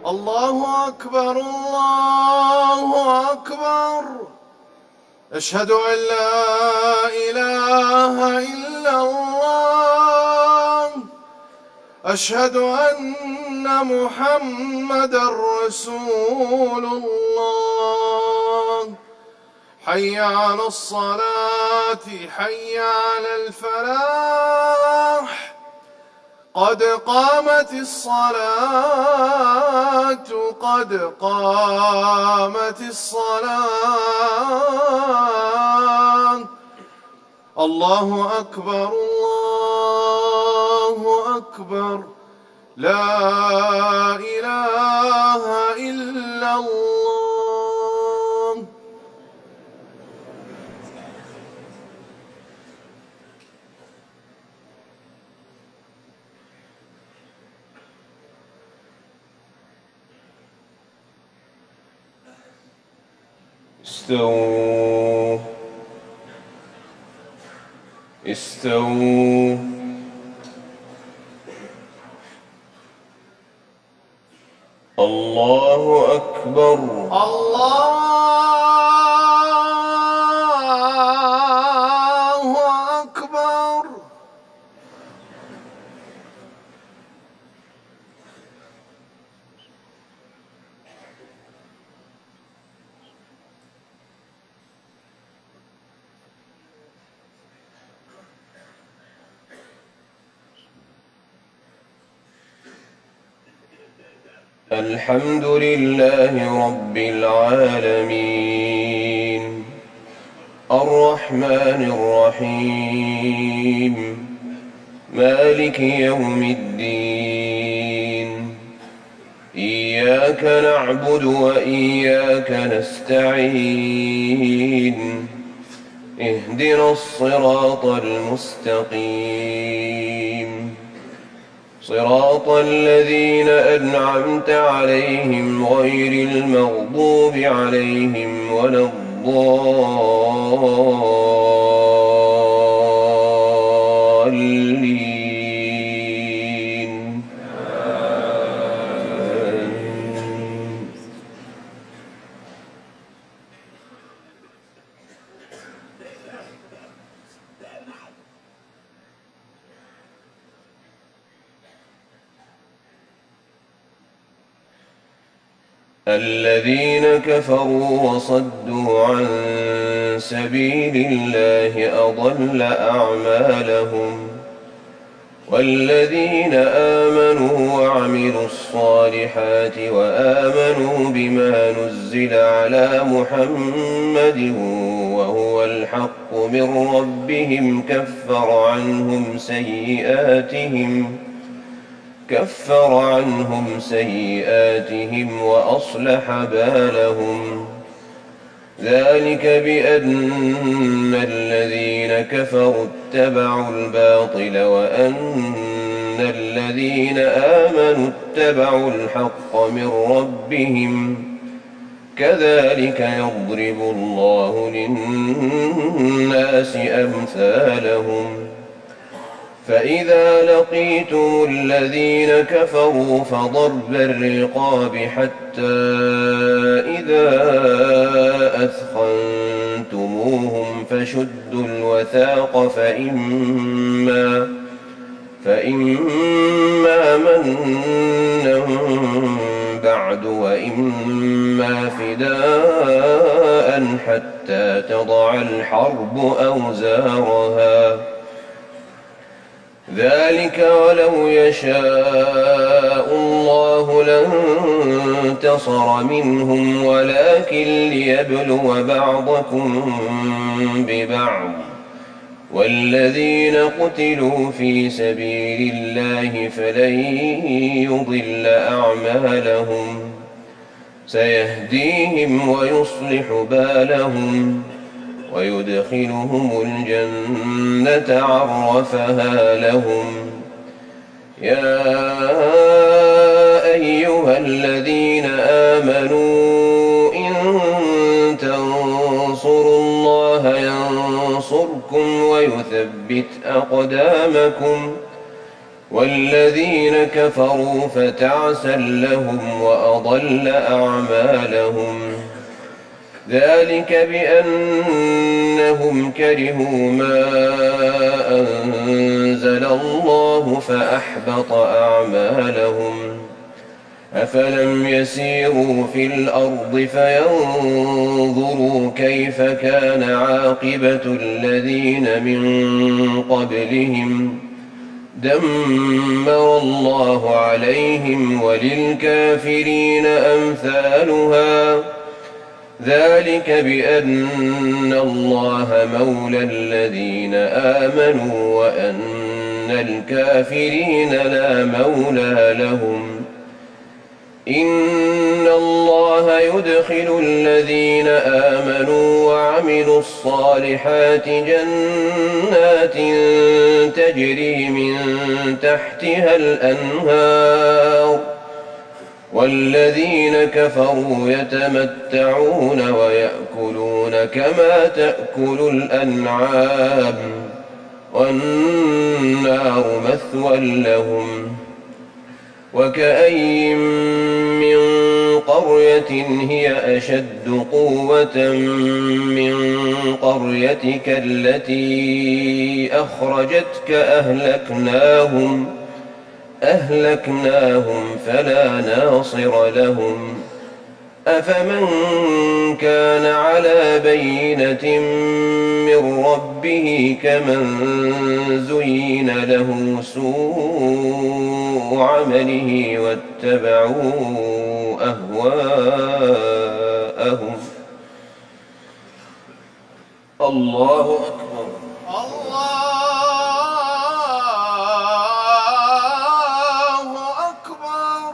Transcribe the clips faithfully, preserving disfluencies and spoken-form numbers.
الله أكبر الله أكبر. أشهد أن لا إله إلا الله. أشهد أن محمدًا رسول الله. حي على الصلاة حي على الفلاح. قد قامت الصلاة قد قامت الصلاة. الله أكبر الله أكبر. لا إله إلا الله. استووا استووا الله أكبر الله أكبر. الحمد لله رب العالمين الرحمن الرحيم مالك يوم الدين. إياك نعبد وإياك نستعين. اهدنا الصراط المستقيم صراط الذين أنعمت عليهم غير المغضوب عليهم ولا الضالين. الذين كفروا وصدوا عن سبيل الله أضل أعمالهم. والذين آمنوا وعملوا الصالحات وآمنوا بما نزل على محمد وهو الحق من ربهم كفر عنهم سيئاتهم كفر عنهم سيئاتهم وأصلح بالهم. ذلك بأن الذين كفروا اتبعوا الباطل وأن الذين آمنوا اتبعوا الحق من ربهم. كذلك يضرب الله للناس أمثالهم. فإذا لقيتم الذين كفروا فضرب الرقاب حتى إذا أثخنتموهم فشدوا الوثاق فإما فإما منا بعد وإما فداء حتى تضع الحرب أوزارها. ذلك ولو يشاء الله لانتصر منهم ولكن ليبلو بعضكم ببعض. والذين قتلوا في سبيل الله فلن يضل أعمالهم. سيهديهم ويصلح بالهم ويدخلهم الجنة عرفها لهم. يا أيها الذين آمنوا إن تنصروا الله ينصركم ويثبت أقدامكم والذين كفروا فتعسا لهم وأضل أعمالهم. ذلك بأنهم كرهوا ما أنزل الله فأحبط أعمالهم. أفلم يسيروا في الأرض فينظروا كيف كان عاقبة الذين من قبلهم دمر الله عليهم وللكافرين أمثالها. ذلك بأن الله مولى الذين آمنوا وأن الكافرين لا مولى لهم. إن الله يدخل الذين آمنوا وعملوا الصالحات جنات تجري من تحتها الأنهار، والذين كفروا يتمتعون ويأكلون كما تأكل الأنعام والنار مثوى لهم. وكأين من قرية هي أشد قوة من قريتك التي أخرجتك أهلكناهم أهلكناهم فلا ناصر لهم. أفمن كان على بينة من ربه كمن زين له سوء عمله واتبعوا أهواءهم. الله أكبر. الله أكبر.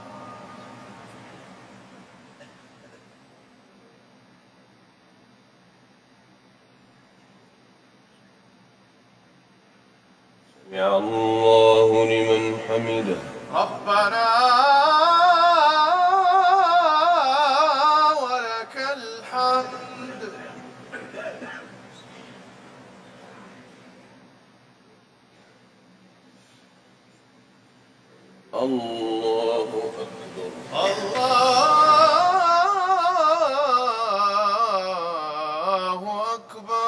سمع الله لمن حمده. ربنا ولك الحمد. الله أكبر. الله أكبر.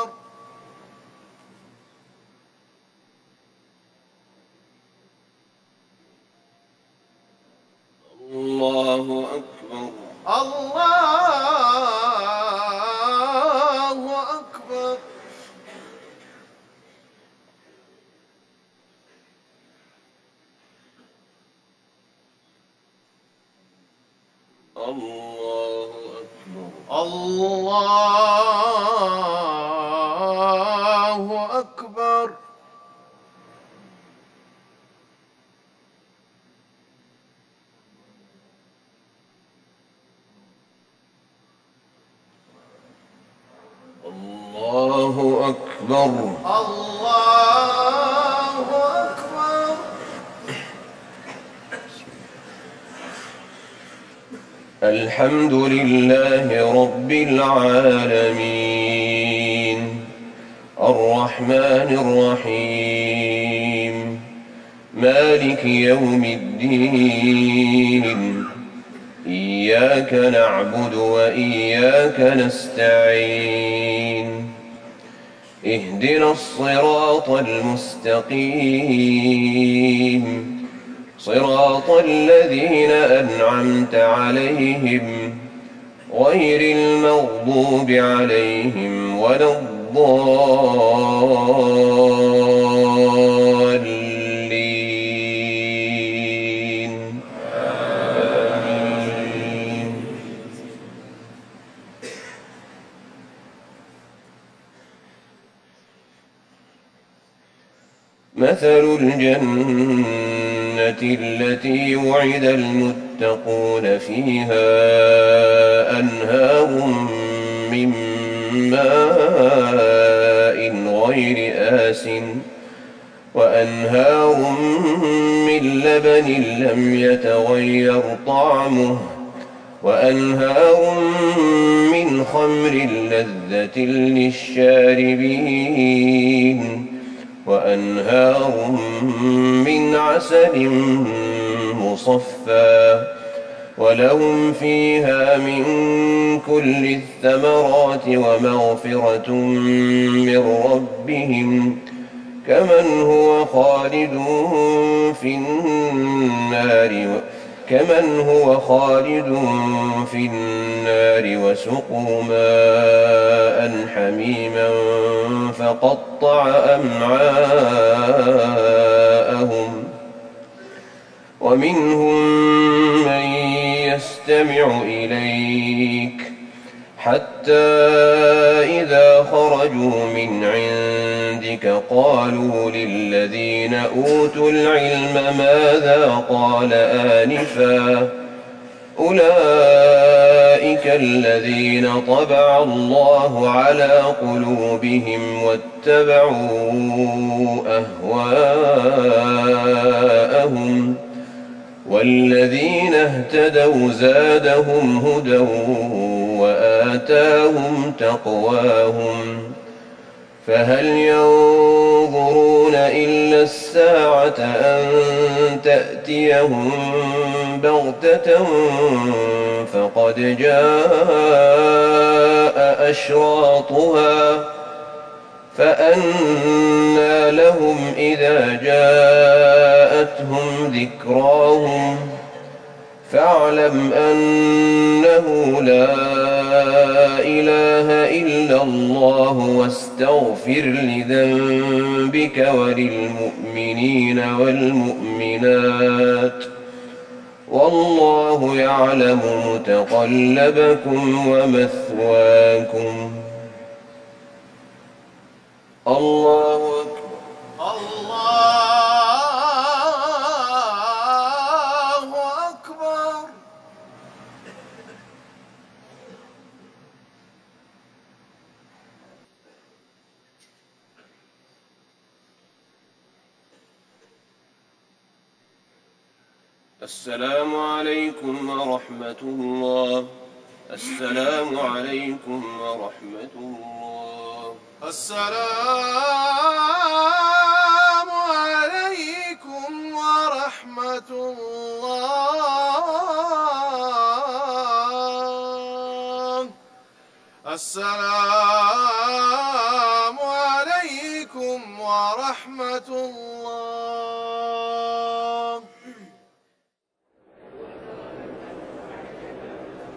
الله أكبر. الله أكبر. الله أكبر. الله أكبر. الله أكبر. الله أكبر. الحمد لله رب العالمين الرحمن الرحيم مالك يوم الدين إياك نعبد وإياك نستعين اهدنا الصراط المستقيم صراط الذين أنعمت عليهم غير المغضوب عليهم ولا الضالين. آمين. مثل الجنة التي وعد المتقون فيها أنهار من ماء غير آسٍ وأنهار من لبن لم يتغير طعمه وأنهار من خمر لذة للشاربين وأنهار من عسل مصفى ولهم فيها من كل الثمرات ومغفرة من ربهم كمن هو خالد في النار كمن هو خالد في النار وسقوا ماء حميما فقطع أمعاءهم ومنهم من يستمع إليك حتى إذا خرجوا من عندك قالوا للذين أوتوا العلم ماذا قال آنفا أولئك الذين طبع الله على قلوبهم واتبعوا أهواءهم والذين اهتدوا زادهم هدى وآتاهم تقواهم فهل ينظرون إلا الساعة أن تأتيهم بغتة فقد جاء أشراطها فأنى لهم إذا جاءتهم ذكراهم فاعلم أنه لا إله إلا الله واستغفر لذنبك وللمؤمنين والمؤمنات والله يعلم متقلبكم ومثواكم. الله أكبر. الله أكبر. السلام عليكم ورحمة الله. السلام عليكم ورحمة الله. السلام عليكم ورحمة الله. السلام عليكم ورحمة الله.